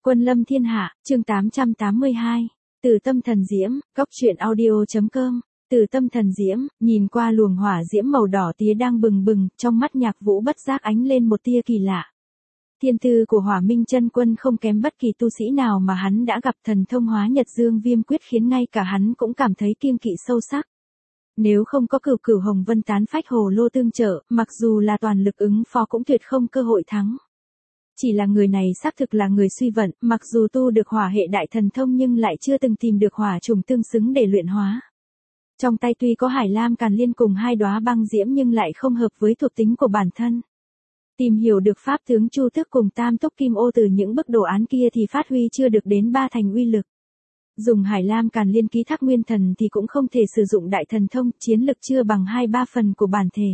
Quân lâm thiên hạ, chương 882. Từ tâm thần diễm, góc truyện audio.com. Từ tâm thần diễm, nhìn qua luồng hỏa diễm màu đỏ tía đang bừng bừng, trong mắt Nhạc Vũ bất giác ánh lên một tia kỳ lạ. Thiên tư của Hỏa Minh Chân Quân không kém bất kỳ tu sĩ nào mà hắn đã gặp, thần thông hóa Nhật Dương Viêm Quyết khiến ngay cả hắn cũng cảm thấy kiêng kỵ sâu sắc. Nếu không có Cửu Cửu Hồng Vân Tán Phách Hồ Lô tương trợ, mặc dù là toàn lực ứng phó cũng tuyệt không cơ hội thắng. Chỉ là người này xác thực là người suy vận, mặc dù tu được hỏa hệ đại thần thông nhưng lại chưa từng tìm được hỏa trùng tương xứng để luyện hóa. Trong tay tuy có Hải Lam Càn Liên cùng hai đóa băng diễm nhưng lại không hợp với thuộc tính của bản thân. Tìm hiểu được pháp tướng Chu Tước cùng Tam Túc Kim Ô từ những bức đồ án kia thì phát huy chưa được đến ba thành uy lực. Dùng Hải Lam Càn Liên ký thác nguyên thần thì cũng không thể sử dụng đại thần thông, chiến lực chưa bằng 2-3 phần của bản thể.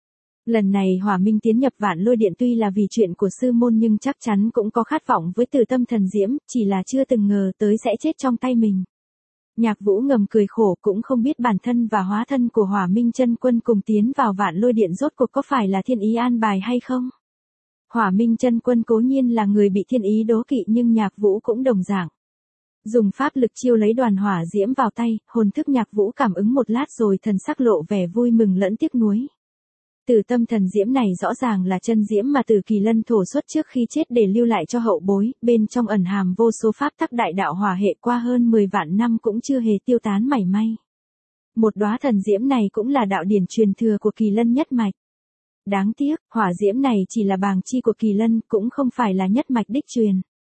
Lần này Hỏa Minh tiến nhập Vạn Lôi Điện tuy là vì chuyện của sư môn nhưng chắc chắn cũng có khát vọng với Từ Tâm Thần Diễm, chỉ là chưa từng ngờ tới sẽ chết trong tay mình. Nhạc Vũ ngầm cười khổ, cũng không biết bản thân và hóa thân của Hỏa Minh Chân Quân cùng tiến vào Vạn Lôi Điện rốt cuộc có phải là thiên ý an bài hay không. Hỏa Minh Chân Quân cố nhiên là người bị thiên ý đố kỵ nhưng Nhạc Vũ cũng đồng dạng. Dùng pháp lực chiêu lấy đoàn hỏa diễm vào tay, hồn thức Nhạc Vũ cảm ứng một lát rồi thần sắc lộ vẻ vui mừng lẫn tiếc nuối. Từ tâm thần diễm này rõ ràng là chân diễm mà Từ Kỳ Lân thổ xuất trước khi chết để lưu lại cho hậu bối, bên trong ẩn hàm vô số pháp tắc đại đạo hỏa hệ qua hơn 10 vạn năm cũng chưa hề tiêu tán mảy may. Một đóa thần diễm này cũng là đạo điển truyền thừa của Kỳ Lân nhất mạch. Đáng tiếc, hỏa diễm này chỉ là bàng chi của Kỳ Lân, cũng không phải là nhất mạch đích truyền.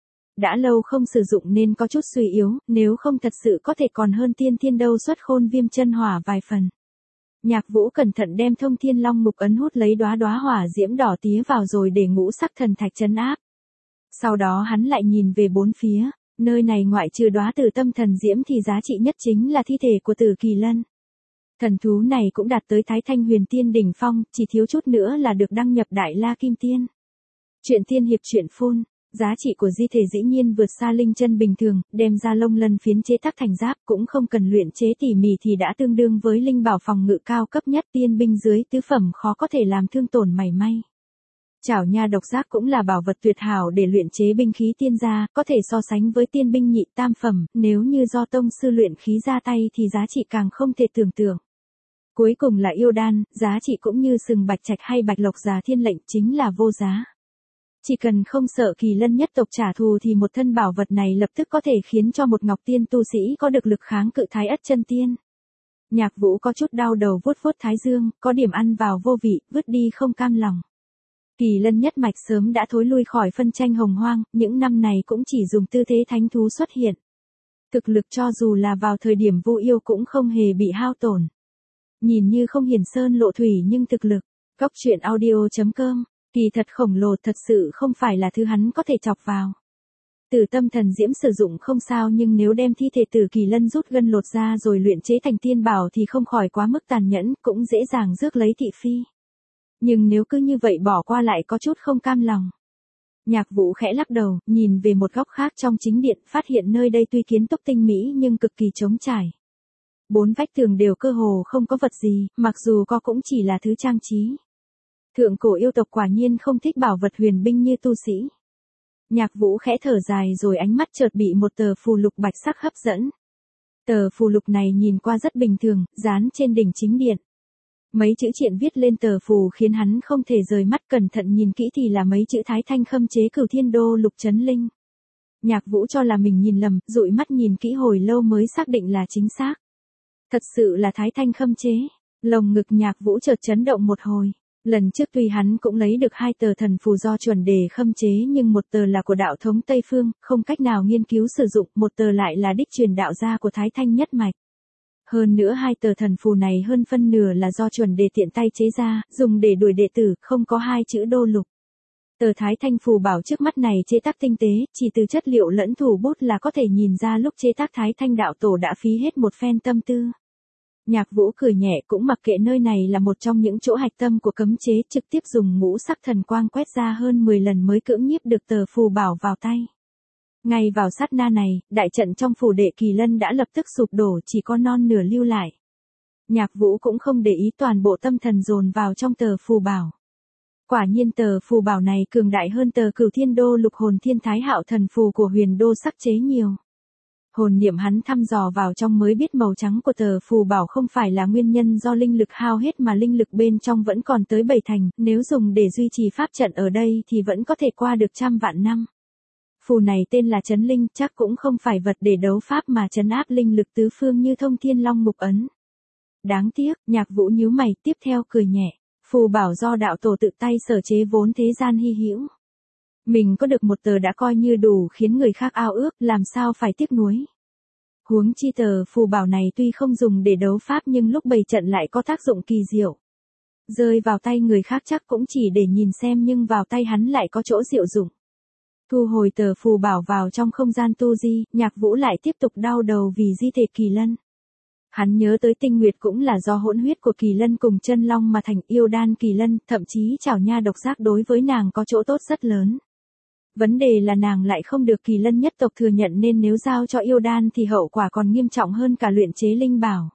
Đã lâu không sử dụng nên có chút suy yếu, nếu không thật sự có thể còn hơn Tiên Thiên Đâu Xuất Khôn Viêm Chân Hỏa vài phần. Nhạc Vũ cẩn thận đem Thông Thiên Long Mục ấn hút lấy đóa hỏa diễm đỏ tía vào rồi để ngũ sắc thần thạch trấn áp. Sau đó hắn lại nhìn về bốn phía, nơi này ngoại trừ đóa Từ Tâm Thần Diễm thì giá trị nhất chính là thi thể của Từ Kỳ Lân. Thần thú này cũng đạt tới Thái Thanh Huyền Tiên đỉnh phong, chỉ thiếu chút nữa là được đăng nhập Đại La Kim Tiên. Truyện tiên hiệp truyện phun. Giá trị của di thể dĩ nhiên vượt xa linh chân bình thường, đem ra lông lân phiến chế tác thành giáp cũng không cần luyện chế tỉ mỉ thì đã tương đương với linh bảo phòng ngự cao cấp nhất, tiên binh dưới tứ phẩm khó có thể làm thương tổn mảy may. Chảo nha độc giác cũng là bảo vật tuyệt hảo để luyện chế binh khí tiên gia, có thể so sánh với tiên binh nhị tam phẩm, nếu như do tông sư luyện khí ra tay thì giá trị càng không thể tưởng tượng. Cuối cùng là yêu đan, giá trị cũng như sừng bạch trạch hay bạch lộc già thiên lệnh chính là vô giá. Chỉ cần không sợ Kỳ Lân nhất tộc trả thù thì một thân bảo vật này lập tức có thể khiến cho một ngọc tiên tu sĩ có được lực kháng cự Thái Ất chân tiên. Nhạc Vũ có chút đau đầu vuốt vuốt thái dương, có điểm ăn vào vô vị, vứt đi không cam lòng. Kỳ Lân nhất mạch sớm đã thối lui khỏi phân tranh hồng hoang, những năm này cũng chỉ dùng tư thế thánh thú xuất hiện. Thực lực cho dù là vào thời điểm Vu Yêu cũng không hề bị hao tổn. Nhìn như không hiển sơn lộ thủy nhưng thực lực, góc truyện audio.com. Kỳ thật khổng lồ thật sự không phải là thứ hắn có thể chọc vào. Từ tâm thần diễm sử dụng không sao nhưng nếu đem thi thể Từ Kỳ Lân rút gân lột ra rồi luyện chế thành tiên bảo thì không khỏi quá mức tàn nhẫn, cũng dễ dàng rước lấy thị phi. Nhưng nếu cứ như vậy bỏ qua lại có chút không cam lòng. Nhạc Vũ khẽ lắc đầu, nhìn về một góc khác trong chính điện, phát hiện nơi đây tuy kiến trúc tinh mỹ nhưng cực kỳ trống trải. Bốn vách tường đều cơ hồ không có vật gì, mặc dù có cũng chỉ là thứ trang trí. Thượng cổ yêu tộc quả nhiên không thích bảo vật huyền binh như tu sĩ. Nhạc Vũ khẽ thở dài rồi ánh mắt chợt bị một tờ phù lục bạch sắc hấp dẫn. Tờ phù lục này nhìn qua rất bình thường, dán trên đỉnh chính điện. Mấy chữ triện viết lên tờ phù khiến hắn không thể rời mắt, cẩn thận nhìn kỹ thì là mấy chữ Thái Thanh Khâm Chế Cửu Thiên Đô Lục Chấn Linh. Nhạc Vũ cho là mình nhìn lầm, dụi mắt nhìn kỹ hồi lâu mới xác định là chính xác. Thật sự là Thái Thanh Khâm Chế. Lồng ngực Nhạc Vũ chợt chấn động một hồi. Lần trước tuy hắn cũng lấy được 2 tờ thần phù do chuẩn đề khâm chế nhưng một tờ là của đạo thống Tây Phương, không cách nào nghiên cứu sử dụng, một tờ lại là đích truyền đạo gia của Thái Thanh nhất mạch. Hơn nữa 2 tờ thần phù này hơn phân nửa là do chuẩn đề tiện tay chế ra, dùng để đuổi đệ tử, không có 2 chữ đô lục. Tờ Thái Thanh phù bảo trước mắt này chế tác tinh tế, chỉ từ chất liệu lẫn thủ bút là có thể nhìn ra lúc chế tác Thái Thanh đạo tổ đã phí hết một phen tâm tư. Nhạc Vũ cười nhẹ, cũng mặc kệ nơi này là một trong những chỗ hạch tâm của cấm chế, trực tiếp dùng ngũ sắc thần quang quét ra hơn 10 lần mới cưỡng nhiếp được tờ phù bảo vào tay. Ngay vào sát na này, đại trận trong phủ đệ Kỳ Lân đã lập tức sụp đổ, chỉ có non nửa lưu lại. Nhạc Vũ cũng không để ý, toàn bộ tâm thần dồn vào trong tờ phù bảo. Quả nhiên tờ phù bảo này cường đại hơn tờ Cửu Thiên Đô Lục Hồn Thiên Thái Hạo Thần phù của Huyền Đô sắc chế nhiều. Hồn niệm hắn thăm dò vào trong mới biết màu trắng của tờ phù bảo không phải là nguyên nhân do linh lực hao hết mà linh lực bên trong vẫn còn tới 7 thành, nếu dùng để duy trì pháp trận ở đây thì vẫn có thể qua được 100.000 năm. Phù này tên là Trấn Linh, chắc cũng không phải vật để đấu pháp mà trấn áp linh lực tứ phương như Thông Thiên Long Mục Ấn. Đáng tiếc, Nhạc Vũ nhíu mày, tiếp theo cười nhẹ, phù bảo do đạo tổ tự tay sở chế vốn thế gian hy hữu. Mình có được một tờ đã coi như đủ khiến người khác ao ước, làm sao phải tiếc nuối. Huống chi tờ phù bảo này tuy không dùng để đấu pháp nhưng lúc bày trận lại có tác dụng kỳ diệu. Rơi vào tay người khác chắc cũng chỉ để nhìn xem nhưng vào tay hắn lại có chỗ diệu dụng. Thu hồi tờ phù bảo vào trong không gian tu di, Nhạc Vũ lại tiếp tục đau đầu vì di thể Kỳ Lân. Hắn nhớ tới Tinh Nguyệt cũng là do hỗn huyết của Kỳ Lân cùng chân long mà thành yêu đan Kỳ Lân, thậm chí chảo nha độc giác đối với nàng có chỗ tốt rất lớn. Vấn đề là nàng lại không được Kỳ Lân nhất tộc thừa nhận nên nếu giao cho yêu đan thì hậu quả còn nghiêm trọng hơn cả luyện chế linh bảo.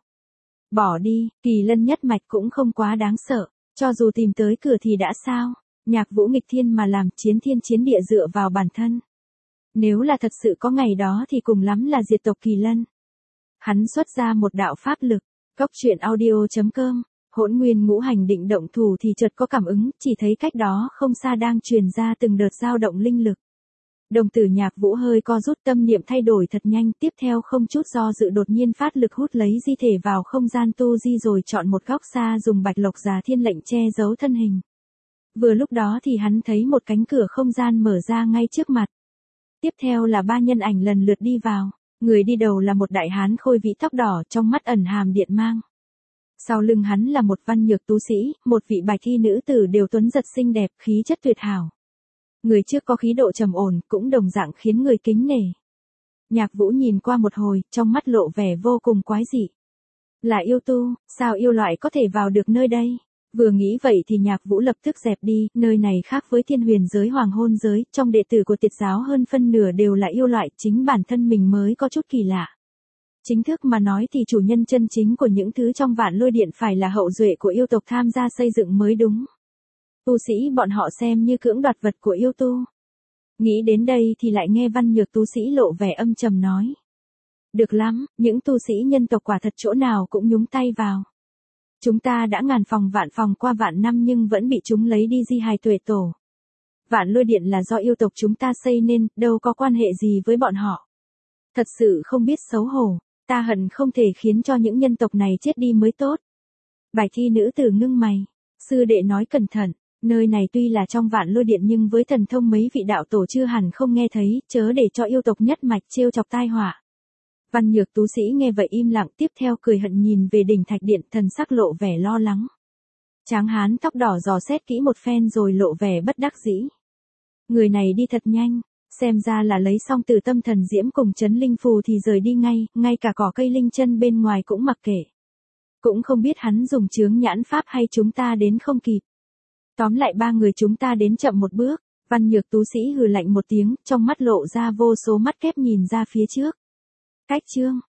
Bỏ đi, Kỳ Lân nhất mạch cũng không quá đáng sợ, cho dù tìm tới cửa thì đã sao, Nhạc Vũ nghịch thiên mà làm, chiến thiên chiến địa dựa vào bản thân. Nếu là thật sự có ngày đó thì cùng lắm là diệt tộc Kỳ Lân. Hắn xuất ra một đạo pháp lực, Cốc Truyện Audio.com, Hỗn Nguyên Ngũ Hành định động thủ thì chợt có cảm ứng, chỉ thấy cách đó không xa đang truyền ra từng đợt dao động linh lực. Đồng tử Nhạc Vũ hơi co rút, tâm niệm thay đổi thật nhanh, tiếp theo không chút do dự đột nhiên phát lực hút lấy di thể vào không gian tu di rồi chọn một góc xa dùng Bạch Lộc Già Thiên lệnh che giấu thân hình. Vừa lúc đó thì hắn thấy một cánh cửa không gian mở ra ngay trước mặt. Tiếp theo là 3 nhân ảnh lần lượt đi vào. Người đi đầu là một đại hán khôi vĩ tóc đỏ, trong mắt ẩn hàm điện mang. Sau lưng hắn là một văn nhược tú sĩ, một vị bạch y nữ tử đều tuấn giật xinh đẹp, khí chất tuyệt hảo. Người trước có khí độ trầm ổn, cũng đồng dạng khiến người kính nể. Nhạc Vũ nhìn qua một hồi, trong mắt lộ vẻ vô cùng quái dị. Là yêu tu, sao yêu loại có thể vào được nơi đây? Vừa nghĩ vậy thì Nhạc Vũ lập tức dẹp đi, nơi này khác với Thiên Huyền giới Hoàng Hôn giới, trong đệ tử của Tiệt giáo hơn phân nửa đều là yêu loại, chính bản thân mình mới có chút kỳ lạ. Chính thức mà nói thì chủ nhân chân chính của những thứ trong Vạn Lôi Điện phải là hậu duệ của yêu tộc tham gia xây dựng mới đúng. Tu sĩ bọn họ xem như cưỡng đoạt vật của yêu tu. Nghĩ đến đây thì lại nghe văn nhược tú sĩ lộ vẻ âm trầm nói. Được lắm, những tu sĩ nhân tộc quả thật chỗ nào cũng nhúng tay vào. Chúng ta đã ngàn phòng vạn phòng qua vạn năm nhưng vẫn bị chúng lấy đi di hài tuệ tổ. Vạn Lôi Điện là do yêu tộc chúng ta xây nên, đâu có quan hệ gì với bọn họ. Thật sự không biết xấu hổ, ta hận không thể khiến cho những nhân tộc này chết đi mới tốt. Bạch y nữ tử ngưng mày, sư đệ nói cẩn thận, nơi này tuy là trong Vạn Lôi Điện nhưng với thần thông mấy vị đạo tổ chưa hẳn không nghe thấy, chớ để cho yêu tộc nhất mạch trêu chọc tai họa. Văn nhược tú sĩ nghe vậy im lặng, tiếp theo cười hận nhìn về đỉnh thạch điện, thần sắc lộ vẻ lo lắng. Tráng hán tóc đỏ dò xét kỹ một phen rồi lộ vẻ bất đắc dĩ. Người này đi thật nhanh, xem ra là lấy xong Từ Tâm Thần Diễm cùng Trấn Linh phù thì rời đi ngay cả cỏ cây linh chân bên ngoài cũng mặc kệ. Cũng không biết hắn dùng chướng nhãn pháp hay chúng ta đến không kịp. Tóm lại 3 người chúng ta đến chậm một bước, văn nhược tú sĩ hừ lạnh một tiếng, trong mắt lộ ra vô số mắt kép nhìn ra phía trước. Cách chương